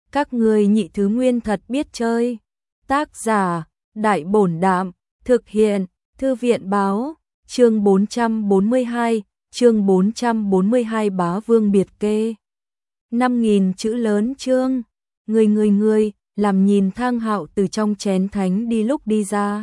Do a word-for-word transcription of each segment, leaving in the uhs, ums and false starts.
Các ngươi nhị thứ nguyên thật biết chơi. Tác giả, Đại Bổn Đạm, thực hiện, Thư viện báo, chương bốn trăm bốn mươi hai, chương bốn trăm bốn mươi hai Bá Vương Biệt Kê. năm nghìn chữ lớn chương, người người người, làm nhìn Thang Hạo từ trong chén thánh đi lúc đi ra.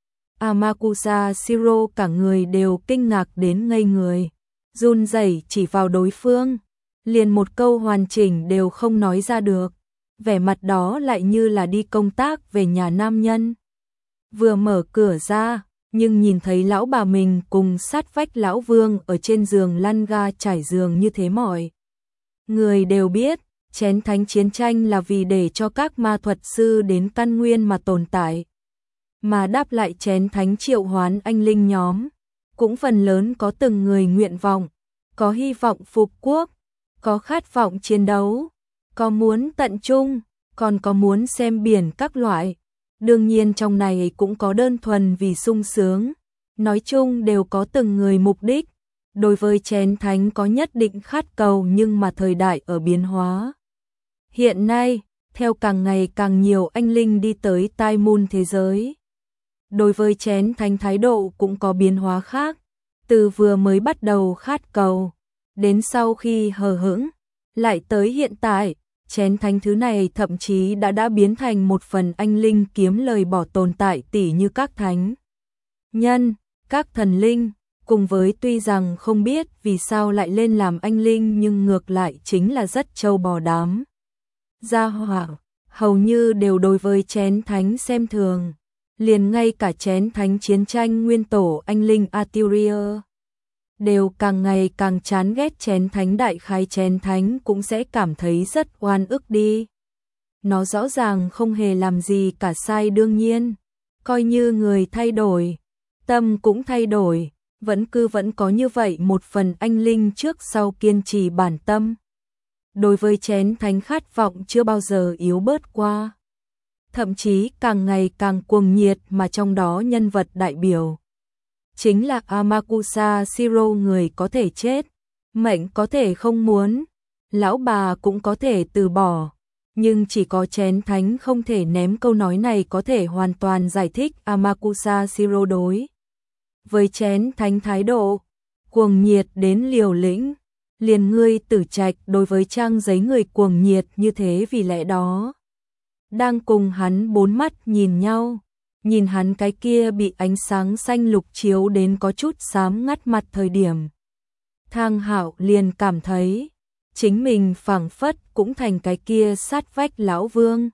Amakusa Shiro cả người đều kinh ngạc đến ngây người, run rẩy chỉ vào đối phương, liền một câu hoàn chỉnh đều không nói ra được, vẻ mặt đó lại như là đi công tác về nhà nam nhân. Vừa mở cửa ra, nhưng nhìn thấy lão bà mình cùng sát vách lão Vương ở trên giường lăn ga trải giường như thế mọi người đều biết, chén thánh chiến tranh là vì để cho các ma thuật sư đến căn nguyên mà tồn tại. Mà đáp lại chén thánh triệu hoán anh linh nhóm, cũng phần lớn có từng người nguyện vọng, có hy vọng phục quốc, có khát vọng chiến đấu, có muốn tận trung, còn có muốn xem biển các loại. Đương nhiên trong này cũng có đơn thuần vì sung sướng, nói chung đều có từng người mục đích. Đối với chén thánh có nhất định khát cầu, nhưng mà thời đại ở biến hóa. Hiện nay, theo càng ngày càng nhiều anh linh đi tới Tai Moon thế giới, đối với chén thánh thái độ cũng có biến hóa khác, từ vừa mới bắt đầu khát cầu, đến sau khi hờ hững, lại tới hiện tại, chén thánh thứ này thậm chí đã đã biến thành một phần anh linh kiếm lời bỏ tồn tại tỉ như các thánh nhân, các thần linh, cùng với tuy rằng không biết vì sao lại lên làm anh linh nhưng ngược lại chính là rất trâu bò đám. Gia hỏa, hầu như đều đối với chén thánh xem thường, liền ngay cả chén thánh chiến tranh nguyên tổ anh linh Artyria đều càng ngày càng chán ghét chén thánh, đại khái chén thánh cũng sẽ cảm thấy rất oan ức đi. Nó rõ ràng không hề làm gì cả sai, đương nhiên, coi như người thay đổi, tâm cũng thay đổi, vẫn cứ vẫn có như vậy một phần anh linh trước sau kiên trì bản tâm. Đối với chén thánh khát vọng chưa bao giờ yếu bớt qua, thậm chí càng ngày càng cuồng nhiệt, mà trong đó nhân vật đại biểu chính là Amakusa Shiro. Người có thể chết, mệnh có thể không muốn, lão bà cũng có thể từ bỏ, nhưng chỉ có chén thánh không thể ném. Câu nói này có thể hoàn toàn giải thích Amakusa Shiro đối với chén thánh thái độ cuồng nhiệt đến liều lĩnh. Liền ngươi Tử Trạch đối với trang giấy người cuồng nhiệt như thế, vì lẽ đó đang cùng hắn bốn mắt nhìn nhau, nhìn hắn cái kia bị ánh sáng xanh lục chiếu đến có chút xám ngắt mặt thời điểm, Thang Hạo liền cảm thấy chính mình phảng phất cũng thành cái kia sát vách lão Vương,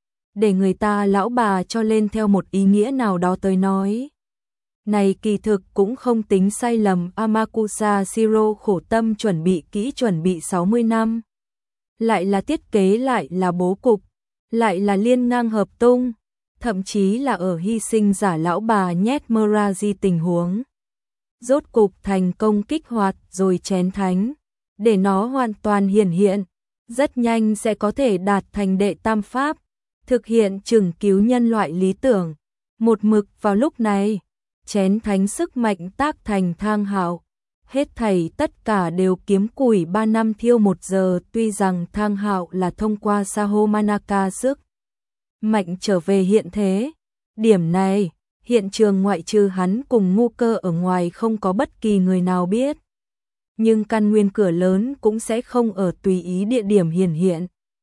để người ta lão bà cho lên. Theo một ý nghĩa nào đó tới nói, này kỳ thực cũng không tính sai lầm. Amakusa Shiro khổ tâm chuẩn bị kỹ, chuẩn bị sáu mươi năm, lại là thiết kế, lại là bố cục, lại là liên ngang hợp tung, thậm chí là ở hy sinh giả lão bà nhét Muraji tình huống, rốt cục thành công kích hoạt rồi chén thánh, để nó hoàn toàn hiển hiện, rất nhanh sẽ có thể đạt thành đệ tam pháp, thực hiện chừng cứu nhân loại lý tưởng. Một mực vào lúc này, chén thánh sức mạnh tác thành Thang Hạo, hết thảy tất cả đều kiếm củi ba năm thiêu một giờ. Tuy rằng Thang Hạo là thông qua Saho Manaka sức mạnh trở về hiện thế, điểm này hiện trường ngoại trừ hắn cùng ngu cơ ở ngoài không có bất kỳ người nào biết, nhưng căn nguyên cửa lớn cũng sẽ không ở tùy ý địa điểm hiển hiện,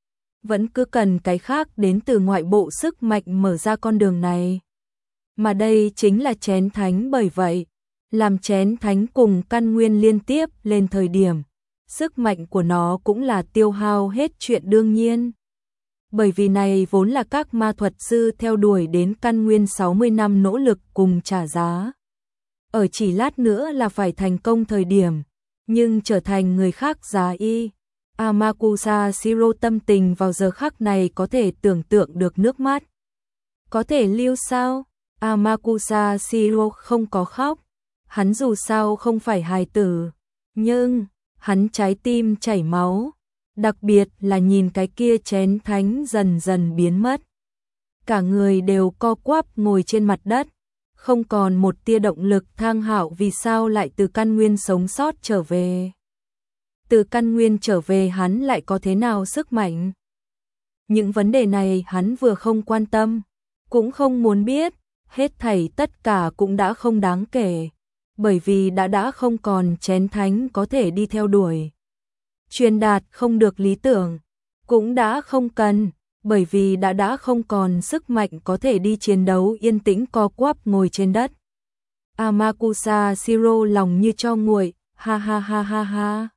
vẫn cứ cần cái khác đến từ ngoại bộ sức mạnh mở ra con đường này. Mà đây chính là chén thánh, bởi vậy, làm chén thánh cùng căn nguyên liên tiếp lên thời điểm, sức mạnh của nó cũng là tiêu hao hết chuyện đương nhiên. Bởi vì này vốn là các ma thuật sư theo đuổi đến căn nguyên sáu mươi năm nỗ lực cùng trả giá. Ở chỉ lát nữa là phải thành công thời điểm, nhưng trở thành người khác giá y. Amakusa Shiro tâm tình vào giờ khắc này có thể tưởng tượng được, nước mắt có thể lưu sao? Amakusa Shiro không có khóc, hắn dù sao không phải hài tử, nhưng hắn trái tim chảy máu, đặc biệt là nhìn cái kia chén thánh dần dần biến mất. Cả người đều co quắp ngồi trên mặt đất, không còn một tia động lực. Thang Hạo vì sao lại từ căn nguyên sống sót trở về? Từ căn nguyên trở về hắn lại có thế nào sức mạnh? Những vấn đề này hắn vừa không quan tâm, cũng không muốn biết, hết thảy tất cả cũng đã không đáng kể, bởi vì đã đã không còn chén thánh có thể đi theo đuổi. Truyền đạt không được lý tưởng, cũng đã không cần, bởi vì đã đã không còn sức mạnh có thể đi chiến đấu yên tĩnh co quắp ngồi trên đất. Amakusa Shiro lòng như tro nguội, ha ha ha ha ha.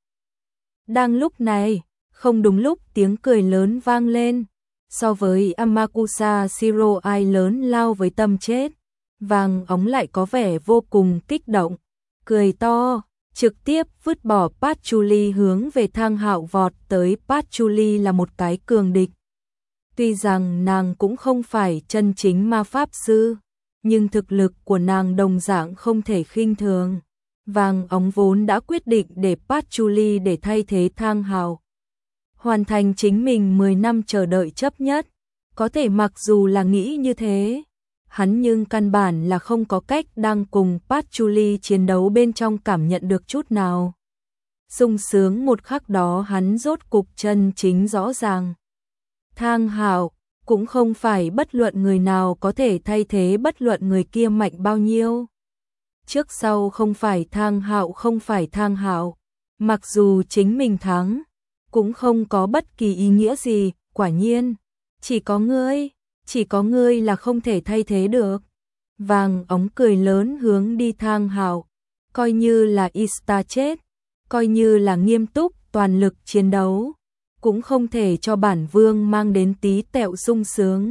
Đang lúc này, không đúng lúc tiếng cười lớn vang lên. So với Amakusa Shiro ai lớn lao với tâm chết, Vàng Óng lại có vẻ vô cùng kích động, cười to, trực tiếp vứt bỏ Patchouli hướng về Thang Hạo vọt tới. Patchouli là một cái cường địch. Tuy rằng nàng cũng không phải chân chính ma pháp sư, nhưng thực lực của nàng đồng dạng không thể khinh thường. Vàng Óng vốn đã quyết định để Patchouli để thay thế Thang Hạo, hoàn thành chính mình mười năm chờ đợi chấp nhất. Có thể mặc dù là nghĩ như thế, hắn nhưng căn bản là không có cách đang cùng Patchouli chiến đấu bên trong cảm nhận được chút nào. Sung sướng một khắc đó hắn rốt cục chân chính rõ ràng. Thang Hạo cũng không phải bất luận người nào có thể thay thế bất luận người kia mạnh bao nhiêu. Trước sau không phải Thang Hạo không phải Thang Hạo, mặc dù chính mình thắng, cũng không có bất kỳ ý nghĩa gì, quả nhiên, chỉ có ngươi, chỉ có ngươi là không thể thay thế được. Vàng Óng cười lớn hướng đi Thang Hạo, coi như là Ista chết, coi như là nghiêm túc toàn lực chiến đấu, cũng không thể cho bản vương mang đến tí tẹo sung sướng.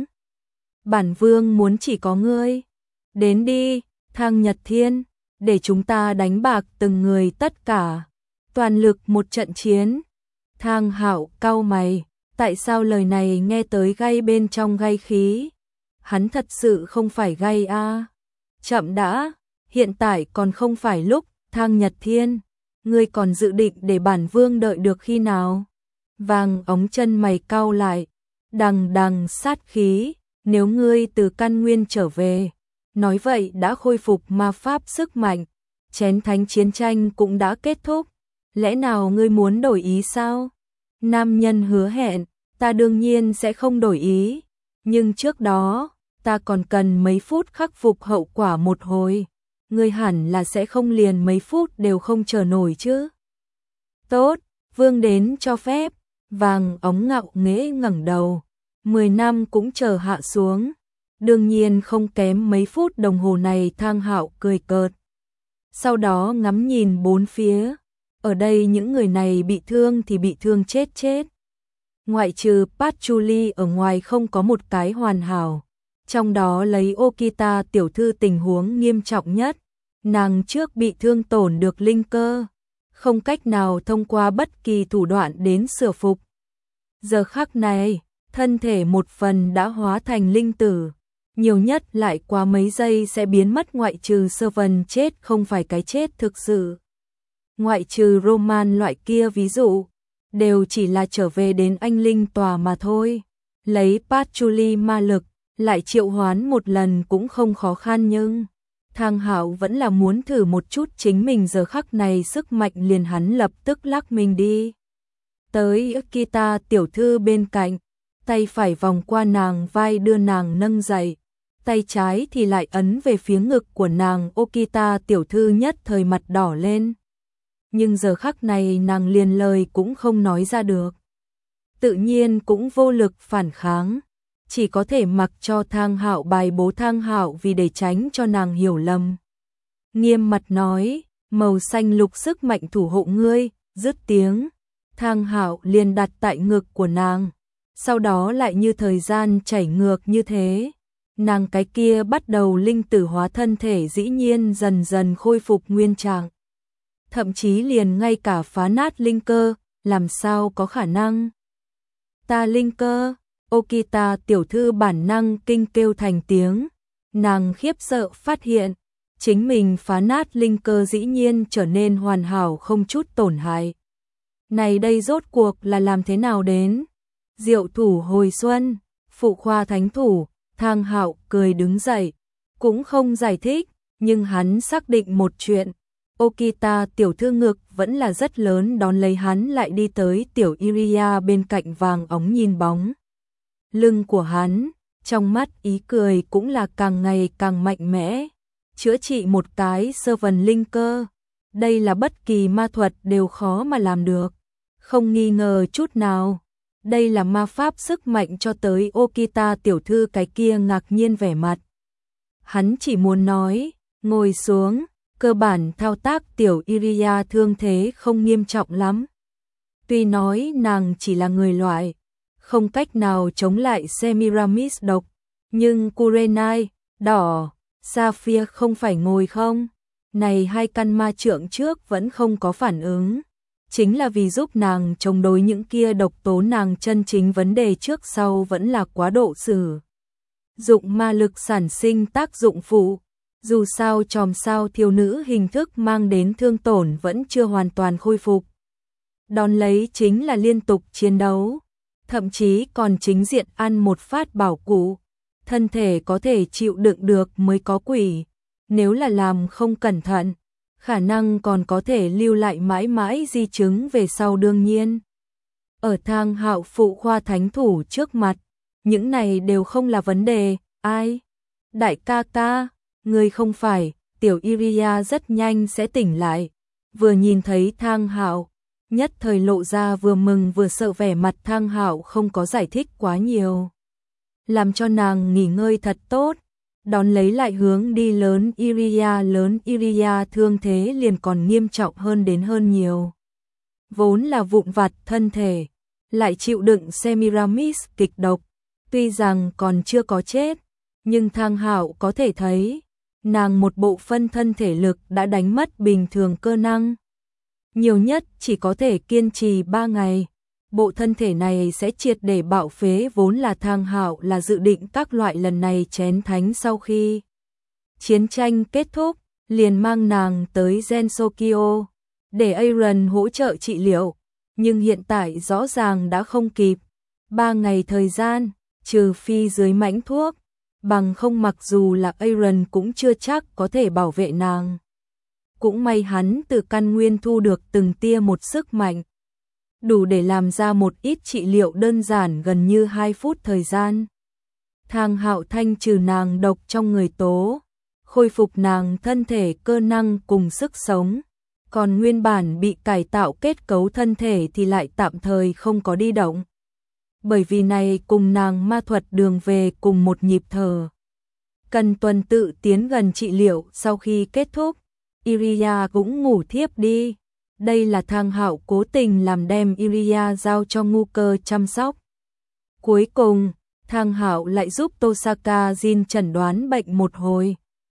Bản vương muốn chỉ có ngươi. Đến đi, Thang Nhật Thiên, để chúng ta đánh bạc từng người tất cả, toàn lực một trận chiến. Thang Hạo cau mày, tại sao lời này nghe tới gay bên trong gay khí? Hắn thật sự không phải gay a? À? Chậm đã, hiện tại còn không phải lúc. Thang Nhật Thiên, ngươi còn dự định để bản vương đợi được khi nào? Vàng Óng chân mày cau lại, đằng đằng sát khí, nếu ngươi từ căn nguyên trở về, nói vậy đã khôi phục ma pháp sức mạnh, chén thánh chiến tranh cũng đã kết thúc, lẽ nào ngươi muốn đổi ý sao? Nam nhân hứa hẹn, ta đương nhiên sẽ không đổi ý, nhưng trước đó, ta còn cần mấy phút khắc phục hậu quả một hồi, ngươi hẳn là sẽ không liền mấy phút đều không chờ nổi chứ. Tốt, vương đến cho phép. Vàng Óng ngạo nghễ ngẩng đầu, mười năm cũng chờ hạ xuống, đương nhiên không kém mấy phút đồng hồ này. Thang Hạo cười cợt, sau đó ngắm nhìn bốn phía, ở đây những người này bị thương thì bị thương chết chết. Ngoại trừ Patchouli ở ngoài không có một cái hoàn hảo, trong đó lấy Okita tiểu thư tình huống nghiêm trọng nhất, nàng trước bị thương tổn được linh cơ, không cách nào thông qua bất kỳ thủ đoạn đến sửa phục. Giờ khắc này, thân thể một phần đã hóa thành linh tử, nhiều nhất lại qua mấy giây sẽ biến mất, ngoại trừ Servant chết không phải cái chết thực sự. Ngoại trừ Roman loại kia ví dụ, đều chỉ là trở về đến anh linh tòa mà thôi. Lấy Patchouli ma lực, lại triệu hoán một lần cũng không khó khăn, nhưng Thang Hạo vẫn là muốn thử một chút chính mình. Giờ khắc này sức mạnh liền hắn lập tức lắc mình đi tới Okita tiểu thư bên cạnh, tay phải vòng qua nàng vai đưa nàng nâng dậy, tay trái thì lại ấn về phía ngực của nàng. Okita tiểu thư nhất thời mặt đỏ lên, nhưng giờ khắc này nàng liền lời cũng không nói ra được, tự nhiên cũng vô lực phản kháng, chỉ có thể mặc cho Thang Hạo bài bố. Thang Hạo vì để tránh cho nàng hiểu lầm, nghiêm mặt nói, màu xanh lục sức mạnh thủ hộ ngươi. Dứt tiếng, Thang Hạo liền đặt tại ngực của nàng, sau đó lại như thời gian chảy ngược như thế, nàng cái kia bắt đầu linh tử hóa thân thể dĩ nhiên dần dần khôi phục nguyên trạng, thậm chí liền ngay cả phá nát linh cơ, làm sao có khả năng? Ta linh cơ? Okita tiểu thư bản năng kinh kêu thành tiếng, nàng khiếp sợ phát hiện, chính mình phá nát linh cơ dĩ nhiên trở nên hoàn hảo không chút tổn hại. Này đây rốt cuộc là làm thế nào đến? Diệu thủ hồi xuân, phụ khoa thánh thủ. Thang Hạo cười đứng dậy, cũng không giải thích, nhưng hắn xác định một chuyện, Okita tiểu thư ngực vẫn là rất lớn, đón lấy hắn lại đi tới tiểu Iria bên cạnh. Vàng Óng nhìn bóng lưng của hắn, trong mắt ý cười cũng là càng ngày càng mạnh mẽ. Chữa trị một cái sơ vần linh cơ, đây là bất kỳ ma thuật đều khó mà làm được, không nghi ngờ chút nào. Đây là ma pháp sức mạnh cho tới Okita tiểu thư cái kia ngạc nhiên vẻ mặt. Hắn chỉ muốn nói, ngồi xuống, cơ bản thao tác tiểu Iria thương thế không nghiêm trọng lắm. Tuy nói nàng chỉ là người loại, không cách nào chống lại Semiramis độc, nhưng Kurenai, đỏ, Sapphire không phải ngồi không? Này hai căn ma trượng trước vẫn không có phản ứng. Chính là vì giúp nàng chống đối những kia độc tố, nàng chân chính vấn đề trước sau vẫn là quá độ sử dụng ma lực sản sinh tác dụng phụ. Dù sao chòm sao thiếu nữ hình thức mang đến thương tổn vẫn chưa hoàn toàn khôi phục. Đón lấy chính là liên tục chiến đấu, thậm chí còn chính diện ăn một phát bảo cụ. Thân thể có thể chịu đựng được mới có quỷ, nếu là làm không cẩn thận, khả năng còn có thể lưu lại mãi mãi di chứng về sau. Đương nhiên, ở Thang Hạo phụ khoa thánh thủ trước mặt, những này đều không là vấn đề. Ai? Đại ca ca, người không phải, tiểu Iria rất nhanh sẽ tỉnh lại. Vừa nhìn thấy Thang Hạo, nhất thời lộ ra vừa mừng vừa sợ vẻ mặt. Thang Hạo không có giải thích quá nhiều, làm cho nàng nghỉ ngơi thật tốt, đón lấy lại hướng đi lớn Iria. Lớn Iria thương thế liền còn nghiêm trọng hơn đến hơn nhiều. Vốn là vụn vặt thân thể, lại chịu đựng Semiramis kịch độc, tuy rằng còn chưa có chết, nhưng Thang Hạo có thể thấy, nàng một bộ phân thân thể lực đã đánh mất bình thường cơ năng. Nhiều nhất chỉ có thể kiên trì ba ngày. Bộ thân thể này sẽ triệt để bạo phế. Vốn là Thang Hạo là dự định các loại lần này chén thánh sau khi chiến tranh kết thúc, liền mang nàng tới Gensokyo để Aaron hỗ trợ trị liệu, nhưng hiện tại rõ ràng đã không kịp. Ba ngày thời gian, trừ phi dưới mãnh thuốc, bằng không mặc dù là Aaron cũng chưa chắc có thể bảo vệ nàng. Cũng may hắn từ căn nguyên thu được từng tia một sức mạnh, đủ để làm ra một ít trị liệu đơn giản gần như hai phút thời gian. Thang Hạo thanh trừ nàng độc trong người tố, khôi phục nàng thân thể cơ năng cùng sức sống, còn nguyên bản bị cải tạo kết cấu thân thể thì lại tạm thời không có đi động. Bởi vì này cùng nàng ma thuật đường về cùng một nhịp thở. Cần tuần tự tiến gần trị liệu. Sau khi kết thúc, Iria cũng ngủ thiếp đi. Đây là Thang Hạo cố tình làm, đem Iria giao cho ngu cơ chăm sóc. Cuối cùng, Thang Hạo lại giúp Tosaka Jin chẩn đoán bệnh một hồi.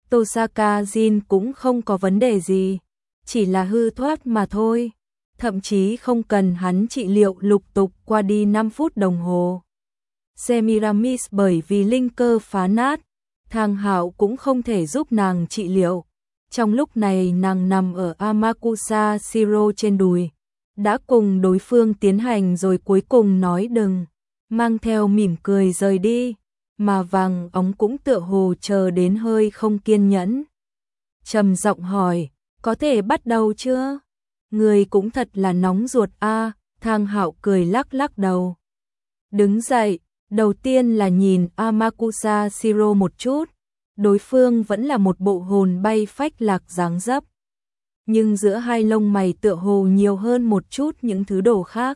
Tosaka Jin cũng không có vấn đề gì, chỉ là hư thoát mà thôi. Thậm chí không cần hắn trị liệu lục tục qua đi năm phút đồng hồ. Semiramis bởi vì linh cơ phá nát, Thang Hạo cũng không thể giúp nàng trị liệu. Trong lúc này nàng nằm ở Amakusa Shiro trên đùi, đã cùng đối phương tiến hành rồi cuối cùng nói đừng, mang theo mỉm cười rời đi, mà Vàng Óng cũng tựa hồ chờ đến hơi không kiên nhẫn. Trầm giọng hỏi, có thể bắt đầu chưa? Người cũng thật là nóng ruột a. Thang Hạo cười lắc lắc đầu. Đứng dậy, đầu tiên là nhìn Amakusa Shiro một chút. Đối phương vẫn là một bộ hồn bay phách lạc dáng dấp, nhưng giữa hai lông mày tựa hồ nhiều hơn một chút những thứ đồ khác.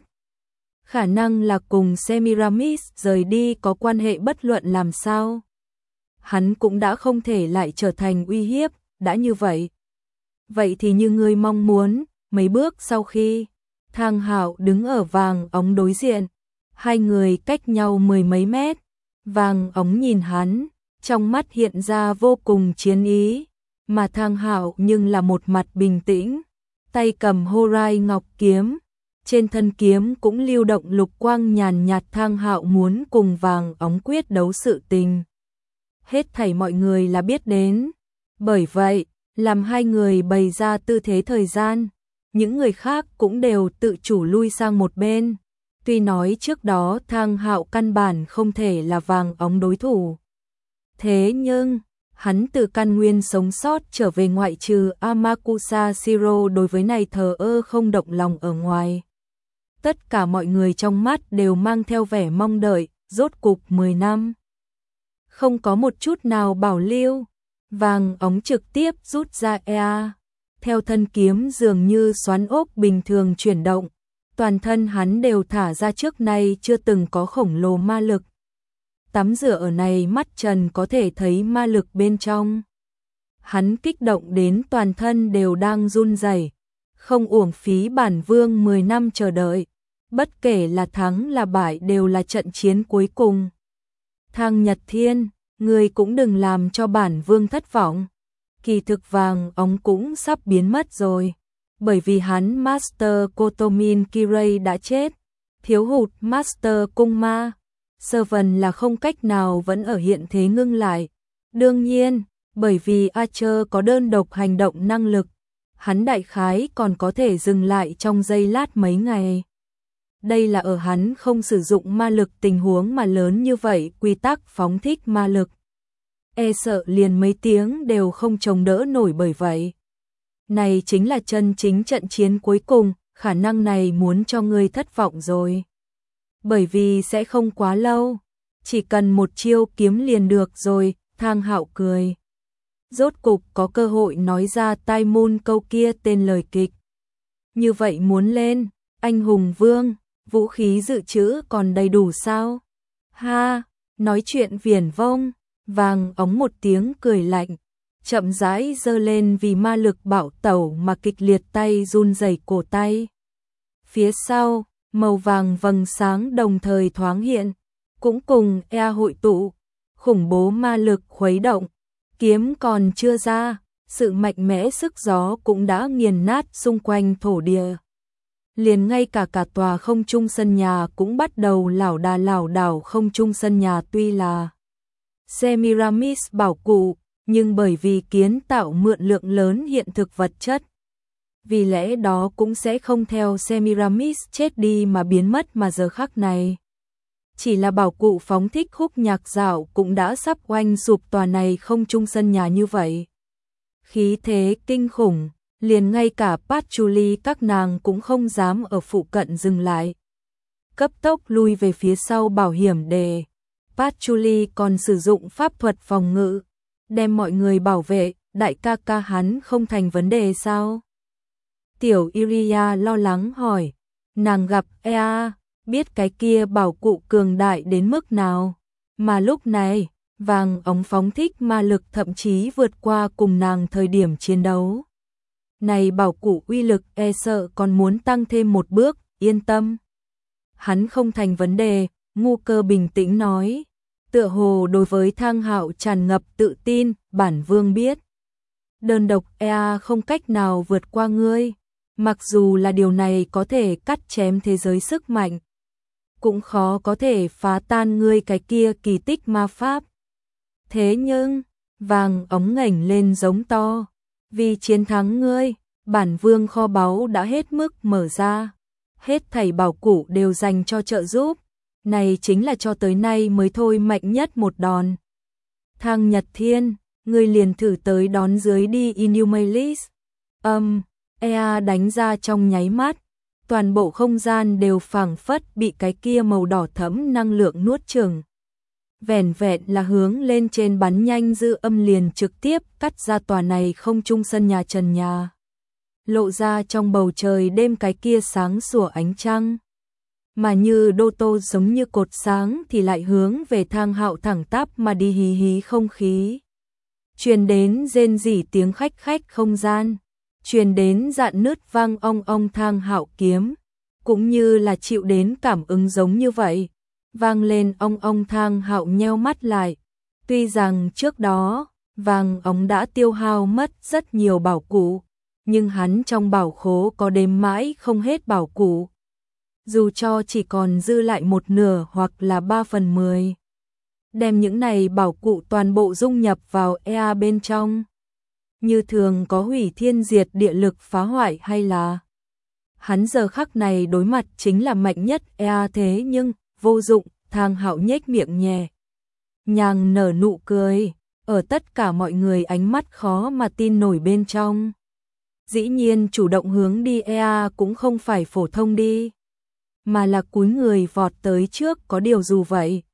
Khả năng là cùng Semiramis rời đi có quan hệ, bất luận làm sao. Hắn cũng đã không thể lại trở thành uy hiếp, đã như vậy. Vậy thì như ngươi mong muốn. Mấy bước sau khi Thang Hạo đứng ở Vàng Óng đối diện, hai người cách nhau mười mấy mét. Vàng Óng nhìn hắn, trong mắt hiện ra vô cùng chiến ý, mà Thang Hạo nhưng là một mặt bình tĩnh, tay cầm Horai ngọc kiếm, trên thân kiếm cũng lưu động lục quang nhàn nhạt. Thang Hạo muốn cùng Vàng Óng quyết đấu sự tình, hết thảy mọi người là biết đến. Bởi vậy, làm hai người bày ra tư thế thời gian, những người khác cũng đều tự chủ lui sang một bên. Tuy nói trước đó Thang Hạo căn bản không thể là Vàng Óng đối thủ, thế nhưng hắn từ căn nguyên sống sót trở về, ngoại trừ Amakusa Shiro đối với này thờ ơ không động lòng ở ngoài. Tất cả mọi người trong mắt đều mang theo vẻ mong đợi, rốt cục mười năm. Không có một chút nào bảo lưu, vàng ống trực tiếp rút ra e a. Theo thân kiếm dường như xoắn ốc bình thường chuyển động, toàn thân hắn đều thả ra trước nay chưa từng có khổng lồ ma lực. Tắm rửa ở này mắt trần có thể thấy ma lực bên trong. Hắn kích động đến toàn thân đều đang run rẩy, không uổng phí bản vương mười năm chờ đợi. Bất kể là thắng là bại đều là trận chiến cuối cùng. Thang Nhật Thiên, người cũng đừng làm cho bản vương thất vọng. Kỳ thực vàng ống cũng sắp biến mất rồi, bởi vì hắn Master Kotomin Kirei đã chết, thiếu hụt Master Cung Ma. Servant là không cách nào vẫn ở hiện thế ngưng lại. Đương nhiên, bởi vì Archer có đơn độc hành động năng lực, hắn đại khái còn có thể dừng lại trong giây lát mấy ngày. Đây là ở hắn không sử dụng ma lực tình huống mà lớn như vậy quy tắc phóng thích ma lực. E sợ liền mấy tiếng đều không chống đỡ nổi bởi vậy. Này chính là chân chính trận chiến cuối cùng, khả năng này muốn cho ngươi thất vọng rồi. Bởi vì sẽ không quá lâu, chỉ cần một chiêu kiếm liền được rồi, Thang Hạo cười. Rốt cục có cơ hội nói ra tai môn câu kia tên lời kịch. Như vậy muốn lên, anh hùng vương, vũ khí dự trữ còn đầy đủ sao? Ha, nói chuyện viển vông, vàng ống một tiếng cười lạnh, chậm rãi giơ lên vì ma lực bạo tẩu mà kịch liệt tay run rẩy cổ tay. Phía sau, màu vàng vầng sáng đồng thời thoáng hiện, cũng cùng e hội tụ, khủng bố ma lực khuấy động, kiếm còn chưa ra, sự mạnh mẽ sức gió cũng đã nghiền nát xung quanh thổ địa. Liền ngay cả cả tòa không trung sân nhà cũng bắt đầu lảo đà lảo đảo. Không trung sân nhà tuy là Semiramis bảo cụ, nhưng bởi vì kiến tạo mượn lượng lớn hiện thực vật chất, vì lẽ đó cũng sẽ không theo Semiramis chết đi mà biến mất, mà giờ khắc này chỉ là bảo cụ phóng thích khúc nhạc dạo cũng đã sắp oanh sụp tòa này không trung sân nhà như vậy. Khí thế kinh khủng, liền ngay cả Patchouli các nàng cũng không dám ở phụ cận dừng lại. Cấp tốc lui về phía sau bảo hiểm đề. Patchouli còn sử dụng pháp thuật phòng ngự, đem mọi người bảo vệ, đại ca ca hắn không thành vấn đề sao? Tiểu Iria lo lắng hỏi, nàng gặp e a, biết cái kia bảo cụ cường đại đến mức nào, mà lúc này, vàng ống phóng thích ma lực thậm chí vượt qua cùng nàng thời điểm chiến đấu. Này bảo cụ uy lực e sợ còn muốn tăng thêm một bước, yên tâm. Hắn không thành vấn đề, Ngu Cơ bình tĩnh nói, tựa hồ đối với Thang Hạo tràn ngập tự tin, bản vương biết. Đơn độc e a không cách nào vượt qua ngươi, mặc dù là điều này có thể cắt chém thế giới sức mạnh, cũng khó có thể phá tan ngươi cái kia kỳ tích ma pháp. Thế nhưng, vàng ống ngẩng lên giống to, vì chiến thắng ngươi, bản vương kho báu đã hết mức mở ra, hết thảy bảo cụ đều dành cho trợ giúp, này chính là cho tới nay mới thôi mạnh nhất một đòn. Thang Nhật Thiên, ngươi liền thử tới đón dưới đi Inhumalis. Âm, um, e a đánh ra trong nháy mắt, toàn bộ không gian đều phảng phất bị cái kia màu đỏ thẫm năng lượng nuốt chửng. Vẻn vẹn là hướng lên trên bắn nhanh dư âm liền trực tiếp cắt ra tòa này không trung sân nhà trần nhà. Lộ ra trong bầu trời đêm cái kia sáng sủa ánh trăng. Mà như đô tô giống như cột sáng thì lại hướng về Thang Hạo thẳng tắp mà đi, hí hí không khí. Truyền đến rên rỉ tiếng khách khách không gian, truyền đến dạn nứt vang ong ong. Thang Hạo kiếm cũng như là chịu đến cảm ứng giống như vậy, vang lên ong ong. Thang Hạo nheo mắt lại, tuy rằng trước đó vàng ống đã tiêu hao mất rất nhiều bảo cụ, nhưng hắn trong bảo khố có đếm mãi không hết bảo cụ. Dù cho chỉ còn dư lại một nửa hoặc là ba phần mười, đem những này bảo cụ toàn bộ dung nhập vào e a bên trong, như thường có hủy thiên diệt địa lực phá hoại hay là hắn giờ khắc này đối mặt chính là mạnh nhất e a, thế nhưng vô dụng. Thang Hạo nhếch miệng nhẹ nhàng nở nụ cười, ở tất cả mọi người ánh mắt khó mà tin nổi bên trong. Dĩ nhiên chủ động hướng đi e a cũng không phải phổ thông đi, mà là cúi người vọt tới trước, có điều dù vậy,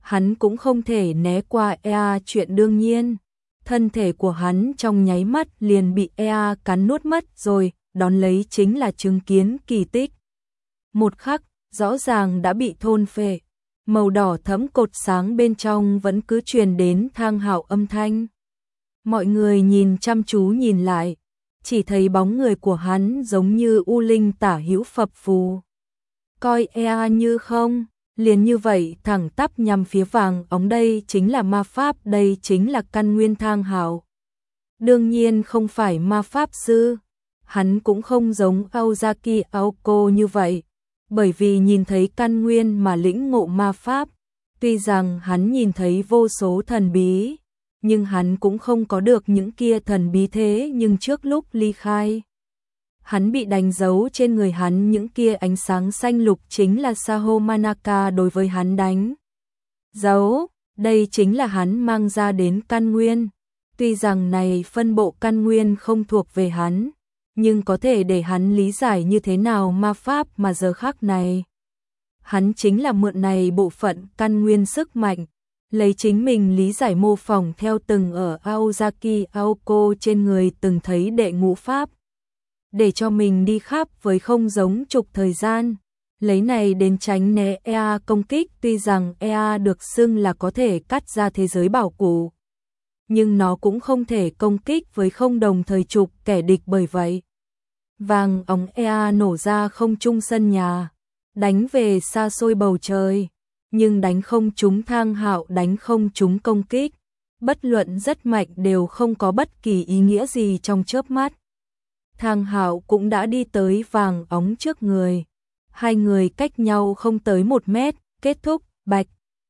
hắn cũng không thể né qua e a chuyện đương nhiên. Thân thể của hắn trong nháy mắt liền bị e a cắn nuốt mất rồi, đón lấy chính là chứng kiến kỳ tích. Một khắc, rõ ràng đã bị thôn phệ, màu đỏ thẫm cột sáng bên trong vẫn cứ truyền đến Thang Hạo âm thanh. Mọi người nhìn chăm chú nhìn lại, chỉ thấy bóng người của hắn giống như u linh tả hữu phập phù. Coi e a như không, liền như vậy thẳng tắp nhằm phía vàng óng, đây chính là ma pháp, đây chính là căn nguyên Thang Hạo. Đương nhiên không phải ma pháp sư, hắn cũng không giống Aozaki Aoko như vậy, bởi vì nhìn thấy căn nguyên mà lĩnh ngộ ma pháp. Tuy rằng hắn nhìn thấy vô số thần bí, nhưng hắn cũng không có được những kia thần bí, thế nhưng trước lúc ly khai, hắn bị đánh dấu trên người hắn những kia ánh sáng xanh lục chính là Saho Manaka đối với hắn đánh dấu, đây chính là hắn mang ra đến căn nguyên. Tuy rằng này phân bộ căn nguyên không thuộc về hắn, nhưng có thể để hắn lý giải như thế nào ma pháp, mà giờ khắc này hắn chính là mượn này bộ phận căn nguyên sức mạnh, lấy chính mình lý giải mô phỏng theo từng ở Aozaki Aoko trên người từng thấy đệ ngũ pháp, để cho mình đi khắp với không giống trục thời gian, lấy này đến tránh né e a công kích. Tuy rằng e a được xưng là có thể cắt ra thế giới bảo cụ, nhưng nó cũng không thể công kích với không đồng thời trục kẻ địch, bởi vậy vàng óng e a nổ ra không trung sân nhà, đánh về xa xôi bầu trời, nhưng đánh không trúng Thang Hạo, đánh không trúng công kích, bất luận rất mạnh đều không có bất kỳ ý nghĩa gì. Trong chớp mắt, Thang Hạo cũng đã đi tới vàng óng trước người, hai người cách nhau không tới một mét, kết thúc. Bạch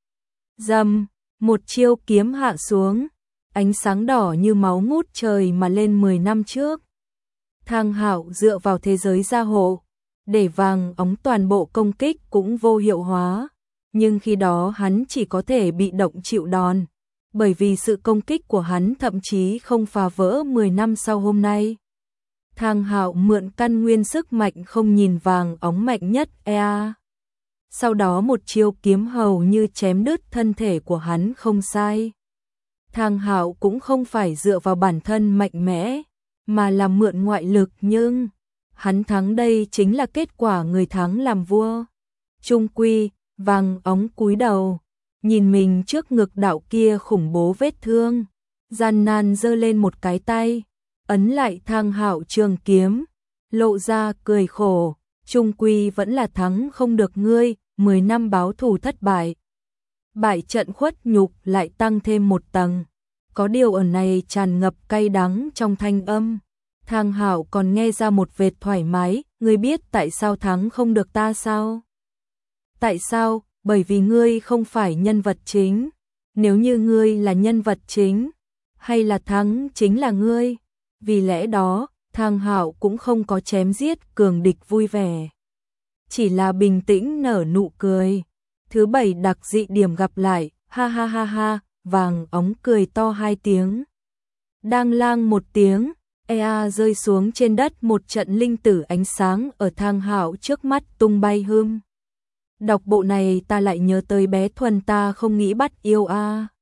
dầm, một chiêu kiếm hạ xuống, ánh sáng đỏ như máu ngút trời mà lên. Mười năm trước, Thang Hạo dựa vào thế giới gia hộ, để vàng óng toàn bộ công kích cũng vô hiệu hóa, nhưng khi đó hắn chỉ có thể bị động chịu đòn, bởi vì sự công kích của hắn thậm chí không phá vỡ. Mười năm sau hôm nay, Thang Hạo mượn căn nguyên sức mạnh không nhìn vàng óng mạnh nhất e a, sau đó một chiêu kiếm hầu như chém đứt thân thể của hắn. Không sai, Thang Hạo cũng không phải dựa vào bản thân mạnh mẽ, mà là mượn ngoại lực, nhưng hắn thắng, đây chính là kết quả người thắng làm vua. Trung quy, vàng óng cúi đầu, nhìn mình trước ngực đạo kia khủng bố vết thương, gian nan giơ lên một cái tay, ấn lại Thang Hạo trường kiếm, lộ ra cười khổ, trung quy vẫn là thắng không được ngươi. Mười năm báo thù thất bại, bại trận khuất nhục lại tăng thêm một tầng, có điều ở này tràn ngập cay đắng trong thanh âm. Thang Hạo còn nghe ra một vệt thoải mái, ngươi biết tại sao thắng không được ta sao? Tại sao? Bởi vì ngươi không phải nhân vật chính. Nếu như ngươi là nhân vật chính, hay là thắng chính là ngươi. Vì lẽ đó, Thang Hạo cũng không có chém giết cường địch vui vẻ, chỉ là bình tĩnh nở nụ cười. Thứ bảy đặc dị điểm gặp lại, ha ha ha ha, vàng óng cười to hai tiếng. Đang lang một tiếng, e a rơi xuống trên đất, một trận linh tử ánh sáng ở Thang Hạo trước mắt tung bay hươm. Đọc bộ này ta lại nhớ tới bé Thuần, ta không nghĩ bắt yêu a.